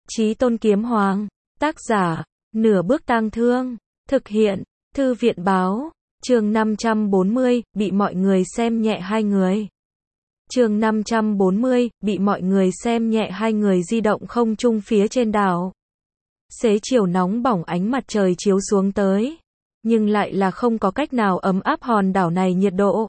Chí Tôn Kiếm Hoàng. Tác giả, Nửa Bước Tang Thương. Thực hiện, Thư viện báo. Chương 540, bị mọi người xem nhẹ hai người. Chương 540, bị mọi người xem nhẹ hai người di động không trung phía trên đảo. Xế chiều nóng bỏng ánh mặt trời chiếu xuống tới, nhưng lại là không có cách nào ấm áp hòn đảo này nhiệt độ.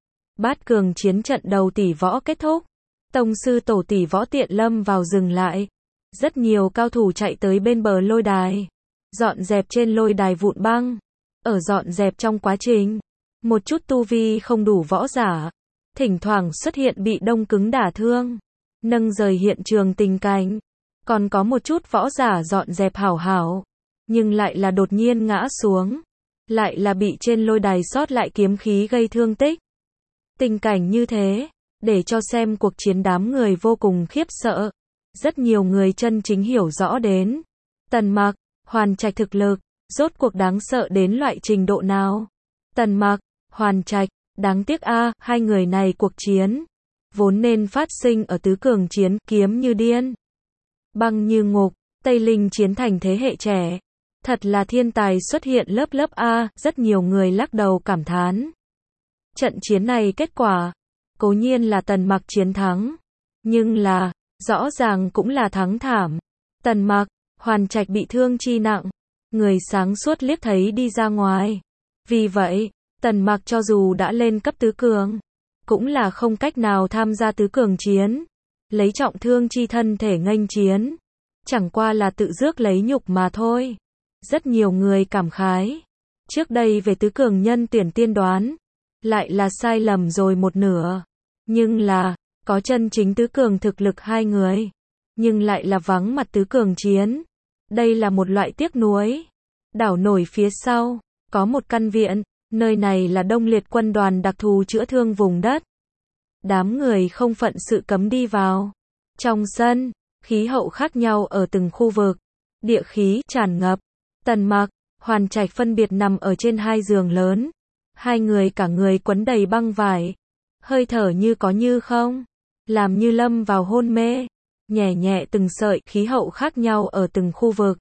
Bát cường chiến trận đầu tỷ võ kết thúc. Tông sư tổ tỷ võ Tiện Lâm vào dừng lại. Rất nhiều cao thủ chạy tới bên bờ lôi đài, dọn dẹp trên lôi đài vụn băng. Ở dọn dẹp trong quá trình, một chút tu vi không đủ võ giả, thỉnh thoảng xuất hiện bị đông cứng đả thương, nâng rời hiện trường tình cảnh. Còn có một chút võ giả dọn dẹp hảo hảo, nhưng lại là đột nhiên ngã xuống, lại là bị trên lôi đài sót lại kiếm khí gây thương tích. Tình cảnh như thế, để cho xem cuộc chiến đám người vô cùng khiếp sợ. Rất nhiều người chân chính hiểu rõ đến Tần Mặc, Hoàn Trạch thực lực, rốt cuộc đáng sợ đến loại trình độ nào. Tần Mặc, Hoàn Trạch, đáng tiếc hai người này cuộc chiến, vốn nên phát sinh ở tứ cường chiến, kiếm như điên, băng như ngục, Tây Linh chiến thành thế hệ trẻ. Thật là thiên tài xuất hiện lớp lớp rất nhiều người lắc đầu cảm thán. Trận chiến này kết quả, cố nhiên là Tần Mặc chiến thắng, nhưng là, rõ ràng cũng là thắng thảm. Tần Mặc, Hoàn Trạch bị thương chi nặng, người sáng suốt liếc thấy đi ra ngoài. Vì vậy, Tần Mặc cho dù đã lên cấp tứ cường, cũng là không cách nào tham gia tứ cường chiến. Lấy trọng thương chi thân thể nghênh chiến, chẳng qua là tự rước lấy nhục mà thôi. Rất nhiều người cảm khái, trước đây về tứ cường nhân tuyển tiên đoán, lại là sai lầm rồi một nửa. Nhưng là, có chân chính tứ cường thực lực hai người, nhưng lại là vắng mặt tứ cường chiến. Đây là một loại tiếc nuối. Đảo nổi phía sau, có một căn viện, nơi này là Đông Liệt quân đoàn đặc thù chữa thương vùng đất. Đám người không phận sự cấm đi vào. Trong sân, khí hậu khác nhau ở từng khu vực, địa khí tràn ngập. Tần Mặc, Hoàn Trạch phân biệt nằm ở trên hai giường lớn. Hai người cả người quấn đầy băng vải, hơi thở như có như không, làm như lâm vào hôn mê. Nhẹ nhẹ từng sợi khí hậu khác nhau ở từng khu vực.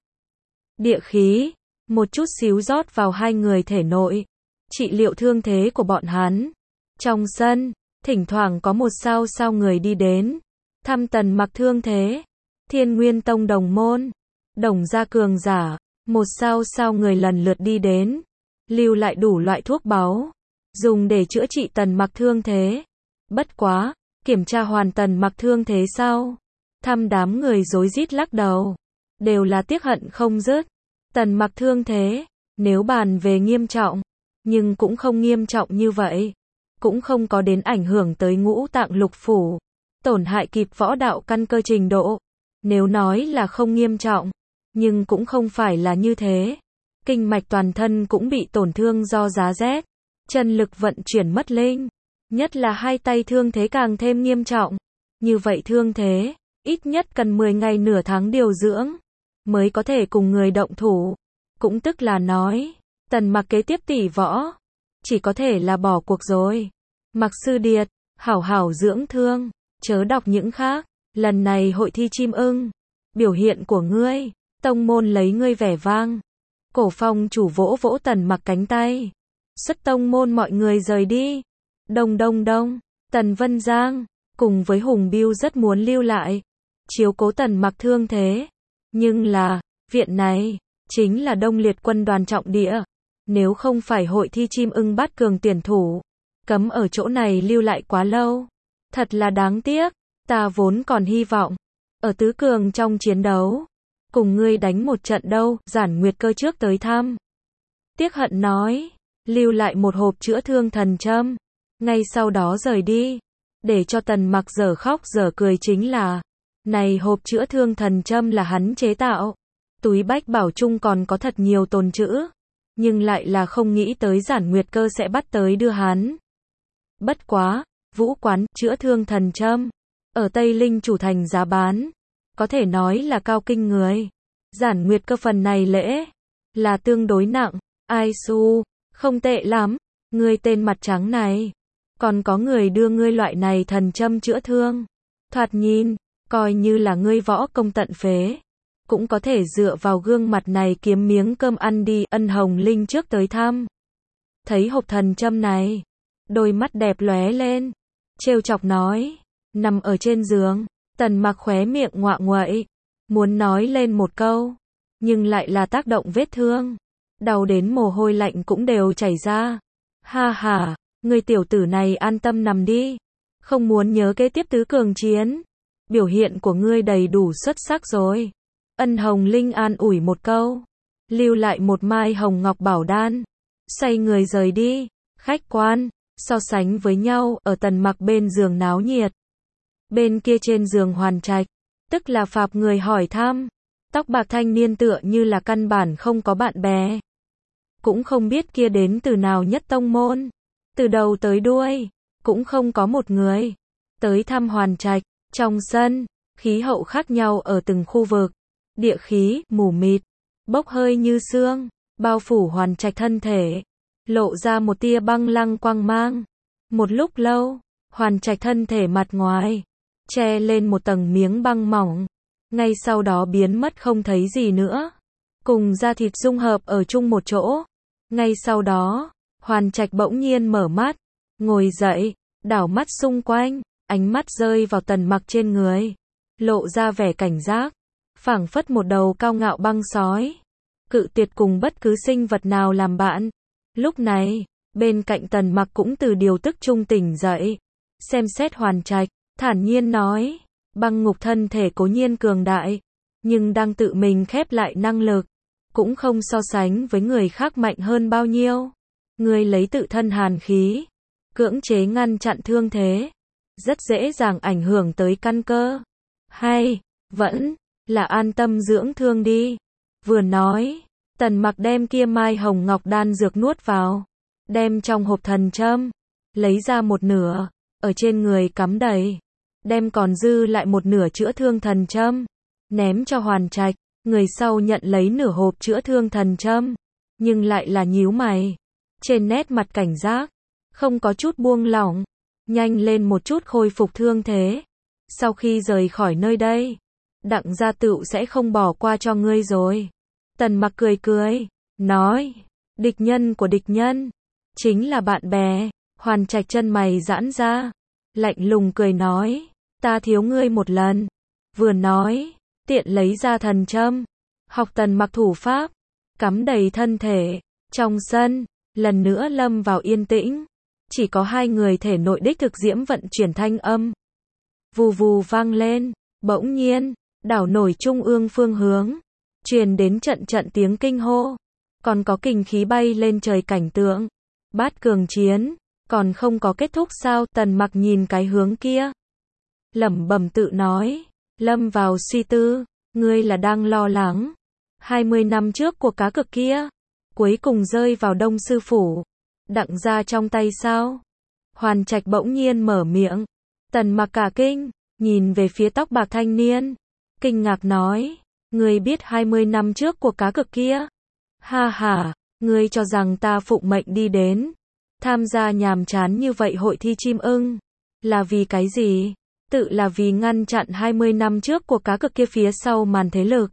Địa khí, một chút xíu rót vào hai người thể nội, trị liệu thương thế của bọn hắn. Trong sân, thỉnh thoảng có một sao người đi đến, thăm Tần Mặc thương thế. Thiên Nguyên Tông đồng môn, Đồng gia cường giả, một sao người lần lượt đi đến, lưu lại đủ loại thuốc báu, dùng để chữa trị Tần Mặc thương thế. Bất quá, kiểm tra hoàn Tần Mặc thương thế sau, thăm đám người rối rít lắc đầu, đều là tiếc hận không dứt. Tần Mặc thương thế, nếu bàn về nghiêm trọng, nhưng cũng không nghiêm trọng như vậy, cũng không có đến ảnh hưởng tới ngũ tạng lục phủ, tổn hại kịp võ đạo căn cơ trình độ. Nếu nói là không nghiêm trọng, nhưng cũng không phải là như thế. Kinh mạch toàn thân cũng bị tổn thương do giá rét, chân lực vận chuyển mất linh, nhất là hai tay thương thế càng thêm nghiêm trọng. Như vậy thương thế, ít nhất cần 10 ngày nửa tháng điều dưỡng, mới có thể cùng người động thủ. Cũng tức là nói, Tần Mặc kế tiếp tỷ võ, chỉ có thể là bỏ cuộc rồi. Mặc Sư Điệt, hảo hảo dưỡng thương, chớ đọc những khác. Lần này hội thi chim ưng, biểu hiện của ngươi, tông môn lấy ngươi vẻ vang. Cổ Phong chủ vỗ vỗ Tần Mặc cánh tay. Xuất tông môn mọi người rời đi. Đông đông đông, Tần Vân Giang, cùng với Hùng Biêu rất muốn lưu lại, chiếu cố Tần Mặc thương thế. Nhưng là, viện này, chính là Đông Liệt quân đoàn trọng địa. Nếu không phải hội thi chim ưng bát cường tuyển thủ, cấm ở chỗ này lưu lại quá lâu. Thật là đáng tiếc, ta vốn còn hy vọng, ở tứ cường trong chiến đấu, cùng ngươi đánh một trận đâu. Giản Nguyệt Cơ trước tới thăm, tiếc hận nói, lưu lại một hộp chữa thương thần châm, ngay sau đó rời đi, để cho Tần Mặc dở khóc dở cười. chính là, này hộp chữa thương thần châm là hắn chế tạo, túi bách bảo chung còn có thật nhiều tồn trữ, nhưng lại là không nghĩ tới Giản Nguyệt Cơ sẽ bắt tới đưa hắn. Bất quá, vũ quán chữa thương thần châm ở Tây Linh chủ thành giá bán, có thể nói là cao kinh người. Giản Nguyệt Cơ phần này lễ là tương đối nặng. Ai su, không tệ lắm, ngươi tên mặt trắng này, còn có người đưa ngươi loại này thần châm chữa thương, thoạt nhìn coi như là ngươi võ công tận phế. cũng có thể dựa vào gương mặt này kiếm miếng cơm ăn đi. Ân Hồng Linh trước tới thăm. Thấy hộp thần châm này, đôi mắt đẹp lóe lên, trêu chọc nói, nằm ở trên giường, Tần Mặc khóe miệng ngoạ nguậy, muốn nói lên một câu, nhưng lại là tác động vết thương, đau đến mồ hôi lạnh cũng đều chảy ra. Ha ha, người tiểu tử này an tâm nằm đi, không muốn nhớ kế tiếp tứ cường chiến. Biểu hiện của ngươi đầy đủ xuất sắc rồi. Ân Hồng Linh an ủi một câu, lưu lại một mai hồng ngọc bảo đan, xoay người rời đi. Khách quan, so sánh với nhau, ở Tần Mặc bên giường náo nhiệt. Bên kia trên giường Hoàn Trạch, tức là Phạp người hỏi thăm. Tóc bạc thanh niên tựa như là căn bản không có bạn bè. Cũng không biết kia đến từ nào nhất tông môn. Từ đầu tới đuôi, cũng không có một người tới thăm Hoàn Trạch. Trong sân, khí hậu khác nhau ở từng khu vực. Địa khí, mù mịt, bốc hơi như sương, bao phủ Hoàn Trạch thân thể, lộ ra một tia băng lăng quang mang. Một lúc lâu, Hoàn Trạch thân thể mặt ngoài che lên một tầng miếng băng mỏng, ngay sau đó biến mất không thấy gì nữa, cùng da thịt dung hợp ở chung một chỗ. Ngay sau đó, Hoàn Trạch bỗng nhiên mở mắt, ngồi dậy, đảo mắt xung quanh, ánh mắt rơi vào Tần Mặc trên người, lộ ra vẻ cảnh giác, phảng phất một đầu cao ngạo băng sói, cự tuyệt cùng bất cứ sinh vật nào làm bạn. Lúc này, bên cạnh Tần Mặc cũng từ điều tức trung tỉnh dậy, xem xét Hoàn Trạch, thản nhiên nói, băng ngục thân thể cố nhiên cường đại, nhưng đang tự mình khép lại năng lực, cũng không so sánh với người khác mạnh hơn bao nhiêu. Người lấy tự thân hàn khí, cưỡng chế ngăn chặn thương thế, rất dễ dàng ảnh hưởng tới căn cơ. Hay, vẫn là an tâm dưỡng thương đi. Vừa nói, Tần Mặc đem kia mai hồng ngọc đan dược nuốt vào, đem trong hộp thần châm, lấy ra một nửa, ở trên người cắm đầy, đem còn dư lại một nửa chữa thương thần châm, ném cho Hoàn Trạch. Người sau nhận lấy nửa hộp chữa thương thần châm, nhưng lại là nhíu mày, trên nét mặt cảnh giác, không có chút buông lỏng, nhanh lên một chút khôi phục thương thế. Sau khi rời khỏi nơi đây, Đặng gia tựu sẽ không bỏ qua cho ngươi rồi. Tần Mặc cười cười, nói, địch nhân của địch nhân, chính là bạn bè. Hoàn Trạch chân mày giãn ra, lạnh lùng cười nói, ta thiếu ngươi một lần. Vừa nói, tiện lấy ra thần châm, học Tần Mặc thủ pháp, cắm đầy thân thể. Trong sân, lần nữa lâm vào yên tĩnh, chỉ có hai người thể nội đích thực diễm vận chuyển thanh âm. Vù vù vang lên, bỗng nhiên, đảo nổi trung ương phương hướng, truyền đến trận trận tiếng kinh hô, còn có kình khí bay lên trời cảnh tượng. Bát cường chiến, còn không có kết thúc sao? Tần Mặc nhìn cái hướng kia, lẩm bẩm tự nói, lâm vào suy tư, ngươi là đang lo lắng 20 năm trước cuộc cá cược kia, cuối cùng rơi vào Đông sư phủ, Đặng gia trong tay sao? Hoàn Trạch bỗng nhiên mở miệng. Tần Mặc cả kinh, nhìn về phía tóc bạc thanh niên, kinh ngạc nói, ngươi biết 20 năm trước cuộc cá cược kia? Ha ha, ngươi cho rằng ta phụng mệnh đi đến tham gia nhàm chán như vậy hội thi chim ưng, là vì cái gì? Tự là vì ngăn chặn 20 năm trước cuộc cá cược kia phía sau màn thế lực.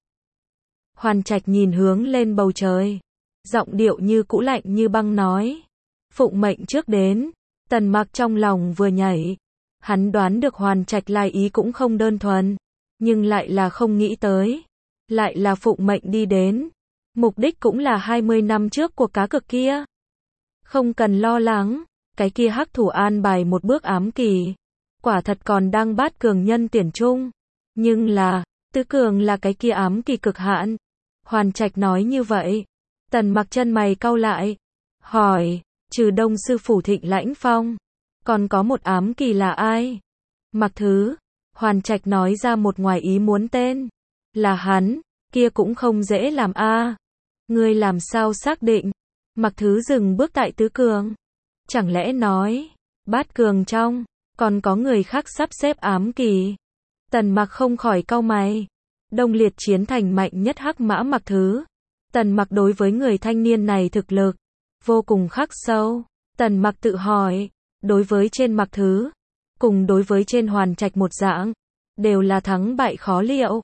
Hoàn Trạch nhìn hướng lên bầu trời, giọng điệu như cũ lạnh như băng nói, phụng mệnh trước đến. Tần Mặc trong lòng vừa nhảy, hắn đoán được Hoàn Trạch lai ý cũng không đơn thuần, nhưng lại là không nghĩ tới, lại là phụng mệnh đi đến, mục đích cũng là 20 năm trước cuộc cá cược kia. Không cần lo lắng, cái kia hắc thủ an bài một bước ám kỳ, quả thật còn đang bát cường nhân tuyển chung, nhưng là, tứ cường là cái kia ám kỳ cực hạn. Hoàn Trạch nói như vậy, Tần Mặc chân mày cau lại, hỏi, trừ Đông sư phủ Thịnh Lãnh Phong, còn có một ám kỳ là ai? Mặc Thứ. Hoàn Trạch nói ra một ngoài ý muốn tên, là hắn, kia cũng không dễ làm a. Ngươi làm sao xác định? Mặc Thứ dừng bước tại tứ cường, chẳng lẽ nói, bát cường trong, còn có người khác sắp xếp ám kỳ? Tần Mặc không khỏi cau mày. Đông Liệt chiến thành mạnh nhất hắc mã Mặc Thứ. Tần Mặc đối với người thanh niên này thực lực vô cùng khắc sâu. Tần Mặc tự hỏi, đối với trên Mặc Thứ, cùng đối với trên Hoàn Trạch một dạng, đều là thắng bại khó liệu.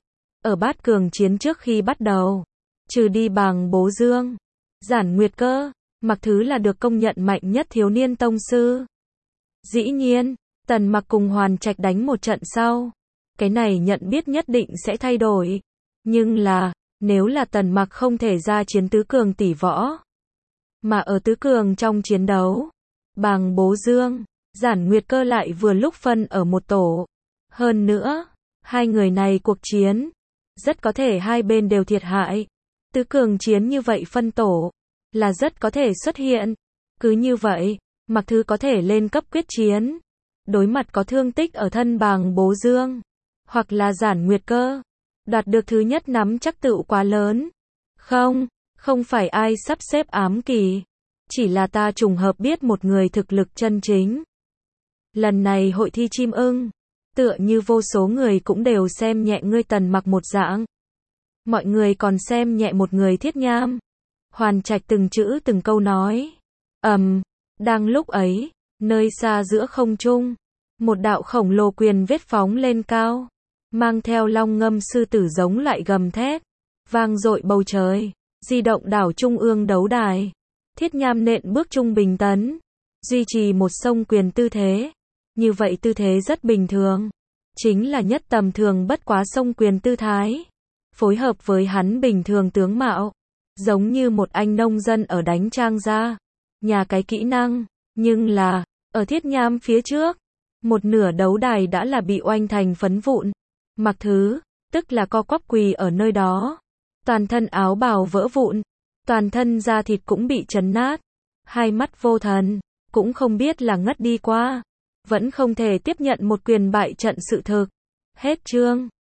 Ở bát cường chiến trước khi bắt đầu, trừ đi Bàng Bố Dương, Giản Nguyệt Cơ, Mặc Thứ là được công nhận mạnh nhất thiếu niên tông sư. Dĩ nhiên, Tần Mặc cùng Hoàn Trạch đánh một trận sau. Cái này nhận biết nhất định sẽ thay đổi. Nhưng là, nếu là Tần Mặc không thể ra chiến tứ cường tỷ võ, mà ở tứ cường trong chiến đấu, Bàng Bố Dương, Giản Nguyệt Cơ lại vừa lúc phân ở một tổ. Hơn nữa, hai người này cuộc chiến, rất có thể hai bên đều thiệt hại. Tứ cường chiến như vậy phân tổ, là rất có thể xuất hiện. Cứ như vậy, Mặc Thứ có thể lên cấp quyết chiến, đối mặt có thương tích ở thân Bàng Bố Dương, hoặc là Giản Nguyệt Cơ, đoạt được thứ nhất nắm chắc tựu quá lớn. Không phải ai sắp xếp ám kỳ, chỉ là ta trùng hợp biết một người thực lực chân chính. Lần này hội thi chim ưng, tựa như vô số người cũng đều xem nhẹ ngươi Tần Mặc một dạng. Mọi người còn xem nhẹ một người Thiết Nham. Hoàn Trạch từng chữ từng câu nói. Đang lúc ấy, nơi xa giữa không trung, một đạo khổng lồ quyền vết phóng lên cao, mang theo long ngâm sư tử giống lại gầm thét, vang dội bầu trời, di động đảo trung ương đấu đài. Thiết Nham nện bước trung bình tấn, duy trì một xông quyền tư thế. Như vậy tư thế rất bình thường, chính là nhất tầm thường bất quá xông quyền tư thái, phối hợp với hắn bình thường tướng mạo, giống như một anh nông dân ở đánh trang gia, nhà cái kỹ năng. Nhưng là, ở Thiết Nham phía trước, một nửa đấu đài đã là bị oanh thành phấn vụn. Mặc Thứ, tức là co quắp quỳ ở nơi đó, toàn thân áo bào vỡ vụn, toàn thân da thịt cũng bị chấn nát, hai mắt vô thần, cũng không biết là ngất đi qua, vẫn không thể tiếp nhận một quyền bại trận sự thực. Hết chương.